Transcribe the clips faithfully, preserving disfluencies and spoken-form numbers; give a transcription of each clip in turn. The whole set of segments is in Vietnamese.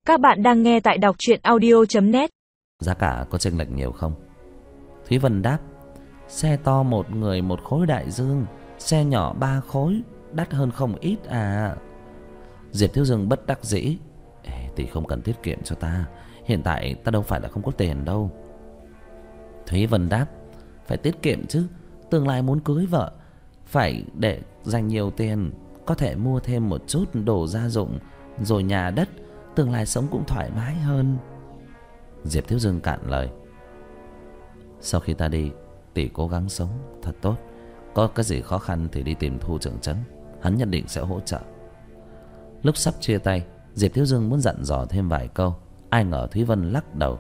Các bạn đang nghe tại đọc truyện audio chấm net. Giá cả có chênh lệch nhiều không? Thúy Vân đáp: xe to một người một khối đại dương, xe nhỏ ba khối, đắt hơn không ít à. Diệp Thiếu Dương bất đắc dĩ: Ê, tỷ không cần tiết kiệm cho ta, hiện tại ta đâu phải là không có tiền đâu. Thúy Vân đáp: phải tiết kiệm chứ, tương lai muốn cưới vợ phải để dành nhiều tiền, có thể mua thêm một chút đồ gia dụng, rồi nhà đất, tương lai sống cũng thoải mái hơn. Diệp Thiếu Dương cạn lời: sau khi ta đi, tỷ cố gắng sống thật tốt, có cái gì khó khăn thì đi tìm Thu trưởng trấn, hắn nhất định sẽ hỗ trợ. Lúc sắp chia tay, Diệp Thiếu Dương muốn dặn dò thêm vài câu, ai ngờ Thúy Vân lắc đầu.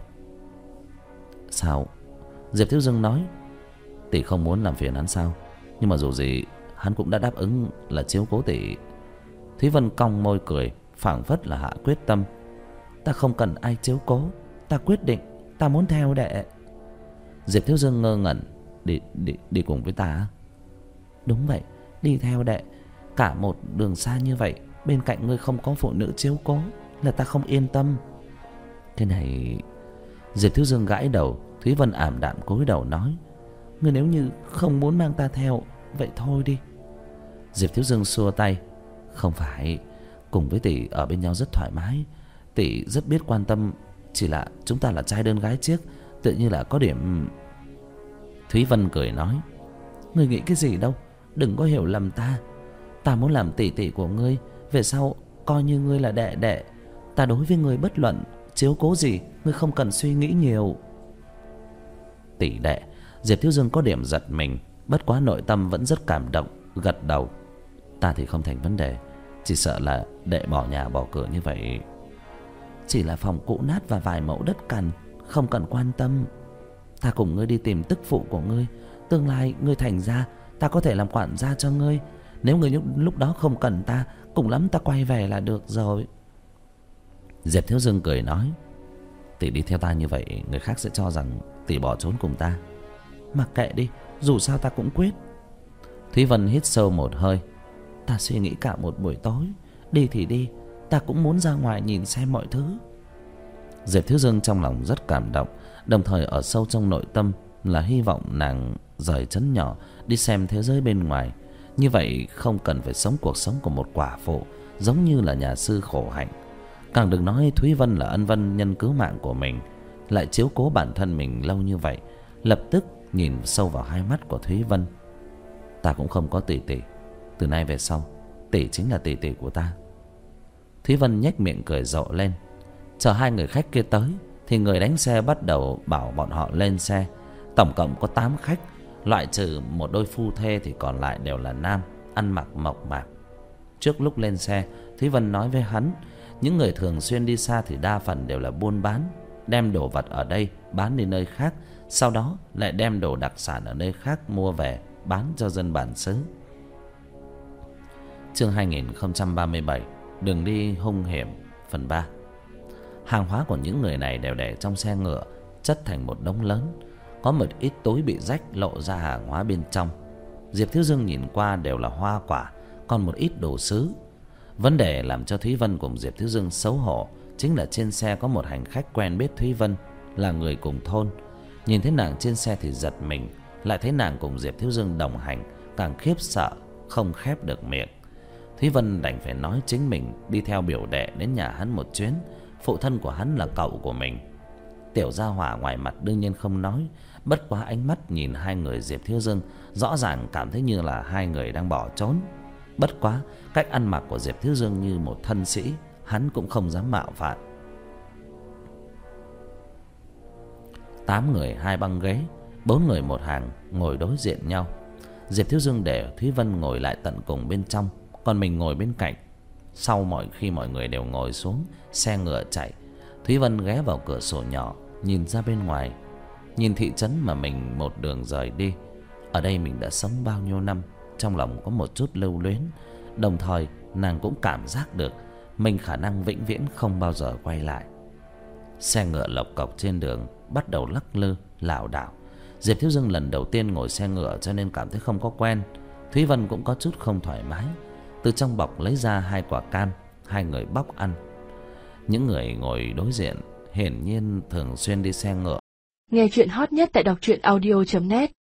Sao? Diệp Thiếu Dương nói: tỷ không muốn làm phiền hắn sao? Nhưng mà dù gì hắn cũng đã đáp ứng là chiếu cố tỷ. Thúy Vân cong môi cười, phảng phất là hạ quyết tâm: ta không cần ai chiếu cố, ta quyết định ta muốn theo đệ. Diệp Thiếu Dương ngơ ngẩn: đi đi đi cùng với ta? Đúng vậy, đi theo đệ. Cả một đường xa như vậy, bên cạnh ngươi không có phụ nữ chiếu cố là ta không yên tâm. Cái này... Diệp Thiếu Dương gãi đầu. Thúy Vân ảm đạm cúi đầu nói: ngươi nếu như không muốn mang ta theo, vậy thôi đi. Diệp Thiếu Dương xua tay: không phải, cùng với tỷ ở bên nhau rất thoải mái, tỷ rất biết quan tâm, chỉ là chúng ta là trai đơn gái chiếc, tự như là có điểm... Thúy Vân cười nói: ngươi nghĩ cái gì đâu, đừng có hiểu lầm ta. Ta muốn làm tỷ tỷ của ngươi, về sau coi như ngươi là đệ đệ. Ta đối với ngươi bất luận chiếu cố gì, ngươi không cần suy nghĩ nhiều. Tỷ đệ. Diệp Thiếu Dương có điểm giật mình, bất quá nội tâm vẫn rất cảm động, gật đầu: ta thì không thành vấn đề, chỉ sợ là đệ bỏ nhà bỏ cửa như vậy. Chỉ là phòng cũ nát và vài mẫu đất cằn, không cần quan tâm. Ta cùng ngươi đi tìm tức phụ của ngươi, tương lai ngươi thành ra, ta có thể làm quản gia cho ngươi. Nếu ngươi lúc đó không cần ta, cùng lắm ta quay về là được rồi. Diệp Thiếu Dương cười nói: tỷ đi theo ta như vậy, người khác sẽ cho rằng tỷ bỏ trốn cùng ta. Mặc kệ đi, dù sao ta cũng quyết. Thúy Vân hít sâu một hơi: ta suy nghĩ cả một buổi tối, đi thì đi, ta cũng muốn ra ngoài nhìn xem mọi thứ. Diệp Thiếu Dương trong lòng rất cảm động, đồng thời ở sâu trong nội tâm là hy vọng nàng rời trấn nhỏ đi xem thế giới bên ngoài. Như vậy không cần phải sống cuộc sống của một quả phụ, giống như là nhà sư khổ hạnh. Càng đừng nói Thúy Vân là ân vân nhân cứu mạng của mình, lại chiếu cố bản thân mình lâu như vậy. Lập tức nhìn sâu vào hai mắt của Thúy Vân: ta cũng không có tỷ tỷ, từ nay về sau tỷ chính là tỷ tỷ của ta. Thúy Vân nhếch miệng cười rộ lên. Chờ hai người khách kia tới thì người đánh xe bắt đầu bảo bọn họ lên xe. Tổng cộng có tám khách, loại trừ một đôi phu thê thì còn lại đều là nam, ăn mặc mộc mạc. Trước lúc lên xe, Thúy Vân nói với hắn: những người thường xuyên đi xa thì đa phần đều là buôn bán, đem đồ vật ở đây bán đi nơi khác, sau đó lại đem đồ đặc sản ở nơi khác mua về bán cho dân bản xứ. Chương hai nghìn không trăm ba mươi bảy: đường đi hung hiểm, phần ba. Hàng hóa của những người này đều để trong xe ngựa, chất thành một đống lớn. Có một ít túi bị rách lộ ra hàng hóa bên trong. Diệp Thiếu Dương nhìn qua đều là hoa quả, còn một ít đồ sứ. Vấn đề làm cho Thúy Vân cùng Diệp Thiếu Dương xấu hổ chính là trên xe có một hành khách quen biết Thúy Vân, là người cùng thôn. Nhìn thấy nàng trên xe thì giật mình, lại thấy nàng cùng Diệp Thiếu Dương đồng hành, càng khiếp sợ không khép được miệng. Thúy Vân đành phải nói chính mình đi theo biểu đệ đến nhà hắn một chuyến, phụ thân của hắn là cậu của mình. Tiểu gia hỏa ngoài mặt đương nhiên không nói, bất quá ánh mắt nhìn hai người Diệp Thiếu Dương rõ ràng cảm thấy như là hai người đang bỏ trốn. Bất quá cách ăn mặc của Diệp Thiếu Dương như một thân sĩ, hắn cũng không dám mạo phạm. Tám người hai băng ghế, bốn người một hàng ngồi đối diện nhau. Diệp Thiếu Dương để Thúy Vân ngồi lại tận cùng bên trong, còn mình ngồi bên cạnh. Sau mọi khi mọi người đều ngồi xuống, xe ngựa chạy, Thúy Vân ghé vào cửa sổ nhỏ nhìn ra bên ngoài, nhìn thị trấn mà mình một đường rời đi. Ở đây mình đã sống bao nhiêu năm, trong lòng có một chút lưu luyến. Đồng thời nàng cũng cảm giác được mình khả năng vĩnh viễn không bao giờ quay lại. Xe ngựa lộc cộc trên đường bắt đầu lắc lư lảo đảo. Diệp Thiếu Dương lần đầu tiên ngồi xe ngựa cho nên cảm thấy không có quen. Thúy Vân cũng có chút không thoải mái. Từ trong bọc lấy ra hai quả cam, hai người bóc ăn. Những người ngồi đối diện hiển nhiên thường xuyên đi xe ngựa. Nghe chuyện hot nhất tại đọc truyện audio chấm net.